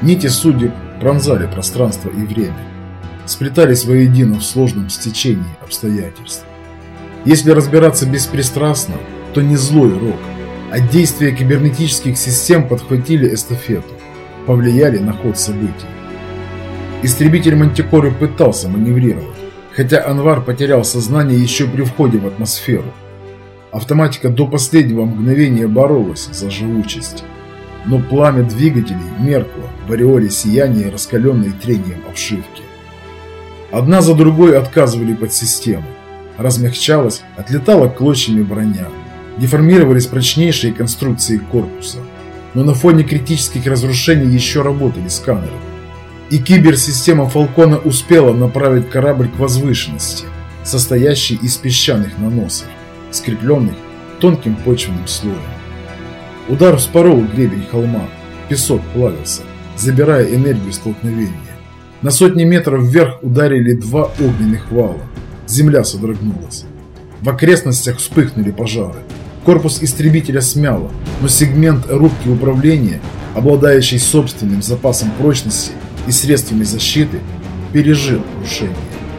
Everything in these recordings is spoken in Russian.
Нити судеб пронзали пространство и время, сплетались воедино в сложном стечении обстоятельств. Если разбираться беспристрастно, то не злой рок, а действия кибернетических систем подхватили эстафету, повлияли на ход событий. Истребитель Мантикоры пытался маневрировать, хотя Анвар потерял сознание еще при входе в атмосферу. Автоматика до последнего мгновения боролась за живучесть, но пламя двигателей меркло в ореоле сияния, раскаленной трением обшивки. Одна за другой отказывали подсистемы, размягчалась, отлетала клочьями броня, деформировались прочнейшие конструкции корпуса, но на фоне критических разрушений еще работали сканеры. И киберсистема Фалкона успела направить корабль к возвышенности, состоящей из песчаных наносов, скрепленных тонким почвенным слоем. Удар вспорол гребень холма, песок плавился, забирая энергию столкновения. На сотни метров вверх ударили два огненных вала, земля содрогнулась. В окрестностях вспыхнули пожары. Корпус истребителя смяло, но сегмент рубки управления, обладающий собственным запасом прочности и средствами защиты, пережил крушение.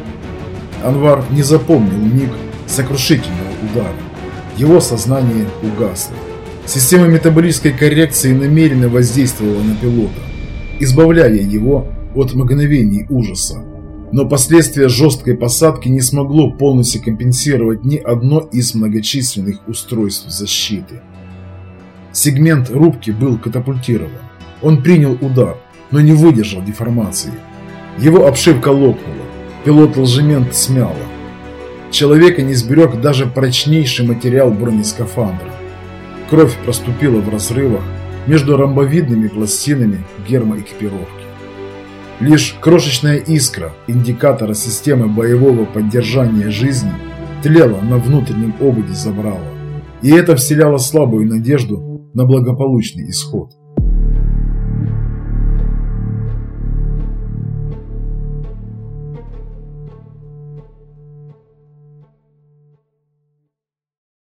Анвар не запомнил миг сокрушительного удара. Его сознание угасло. Система метаболической коррекции намеренно воздействовала на пилота, избавляя его от мгновений ужаса. Но последствия жесткой посадки не смогло полностью компенсировать ни одно из многочисленных устройств защиты. Сегмент рубки был катапультирован. Он принял удар, но не выдержал деформации. Его обшивка лопнула, пилот-ложемент смяло. Человека не сберег даже прочнейший материал бронескафандра. Кровь проступила в разрывах между ромбовидными пластинами гермоэкипировки. Лишь крошечная искра индикатора системы боевого поддержания жизни тлела на внутреннем ободе забрала, и это вселяло слабую надежду на благополучный исход.